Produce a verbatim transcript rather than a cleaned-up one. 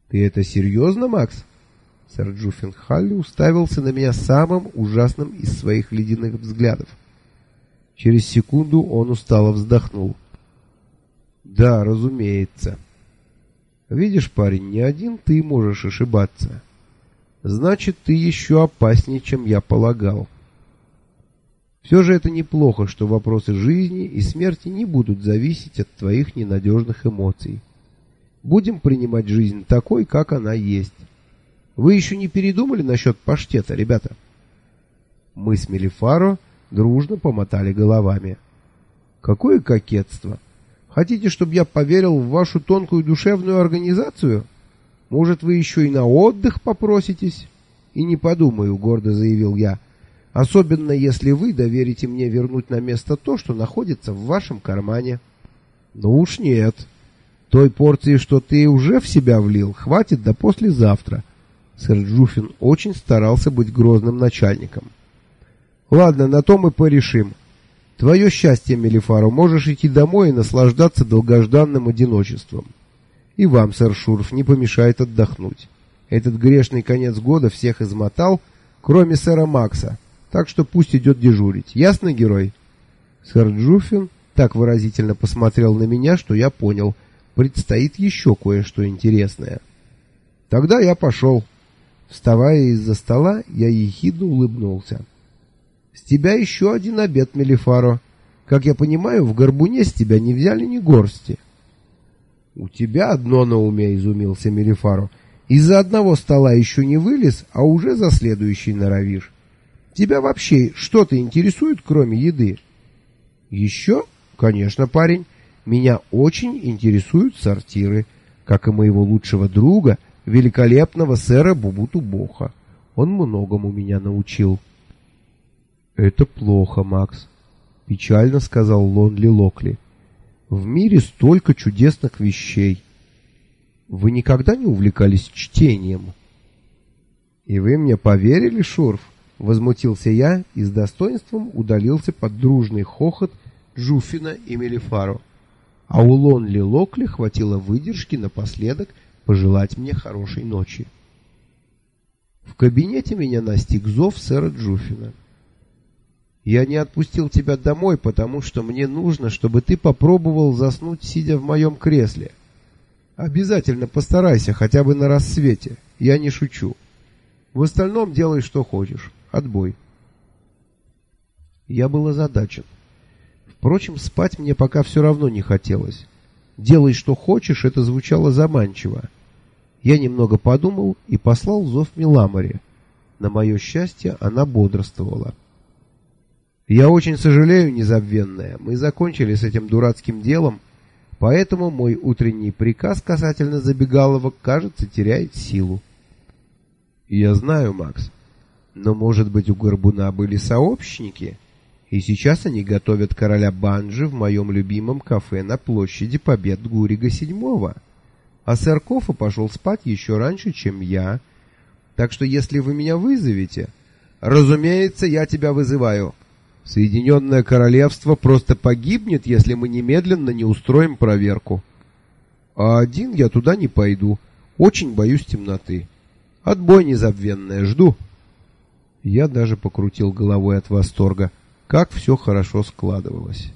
Ты это серьезно, Макс? Сэр Джуффин Халли уставился на меня самым ужасным из своих ледяных взглядов. Через секунду он устало вздохнул. Да, разумеется. Видишь, парень, не один ты можешь ошибаться. Значит, ты еще опаснее, чем я полагал. Все же это неплохо, что вопросы жизни и смерти не будут зависеть от твоих ненадежных эмоций. Будем принимать жизнь такой, как она есть. Вы еще не передумали насчет паштета, ребята? Мы с Мелифаро дружно помотали головами. Какое кокетство! Хотите, чтобы я поверил в вашу тонкую душевную организацию? Может, вы еще и на отдых попроситесь? И не подумаю, гордо заявил я. Особенно, если вы доверите мне вернуть на место то, что находится в вашем кармане. Ну уж нет. Той порции, что ты уже в себя влил, хватит до послезавтра. Сэр Джуффин очень старался быть грозным начальником. Ладно, на то мы порешим. Твое счастье, Мелифаро, можешь идти домой и наслаждаться долгожданным одиночеством. И вам, сэр Шурф, не помешает отдохнуть. Этот грешный конец года всех измотал, кроме сэра Макса, так что пусть идет дежурить. Ясно, герой? Сэр Джуффин так выразительно посмотрел на меня, что я понял, предстоит еще кое-что интересное. Тогда я пошел. Вставая из-за стола, я ехидно улыбнулся. С тебя еще один обед, Мелифаро. Как я понимаю, в горбуне с тебя не взяли ни горсти. У тебя одно на уме, изумился Мелифаро. Из-за одного стола еще не вылез, а уже за следующий норовишь. Тебя вообще что-то интересует, кроме еды? Еще? Конечно, парень. Меня очень интересуют сортиры, как и моего лучшего друга, великолепного сэра Бубуту-Боха. Он многому меня научил. «Это плохо, Макс», — печально сказал Лонли Локли. «В мире столько чудесных вещей. Вы никогда не увлекались чтением?» «И вы мне поверили, Шурф?» — возмутился я и с достоинством удалился под дружный хохот Джуффина и Мелифаро. А у Лонли Локли хватило выдержки напоследок пожелать мне хорошей ночи. В кабинете меня настиг зов сэра Джуффина. «Я не отпустил тебя домой, потому что мне нужно, чтобы ты попробовал заснуть, сидя в моем кресле. Обязательно постарайся, хотя бы на рассвете. Я не шучу. В остальном делай, что хочешь. Отбой». Я был озадачен. Впрочем, спать мне пока все равно не хотелось. «Делай, что хочешь» — это звучало заманчиво. Я немного подумал и послал зов Миламоре. На мое счастье, она бодрствовала. «Я очень сожалею, незабвенная, мы закончили с этим дурацким делом, поэтому мой утренний приказ касательно забегаловок, кажется, теряет силу». «Я знаю, Макс, но, может быть, у Горбуна были сообщники, и сейчас они готовят короля Банджи в моем любимом кафе на площади Побед Гурига седьмого, а сэр Кофа пошел спать еще раньше, чем я, так что если вы меня вызовете...» «Разумеется, я тебя вызываю. Соединенное Королевство просто погибнет, если мы немедленно не устроим проверку. А один я туда не пойду. Очень боюсь темноты. Отбой, незабвенная, жду». Я даже покрутил головой от восторга. Как все хорошо складывалось.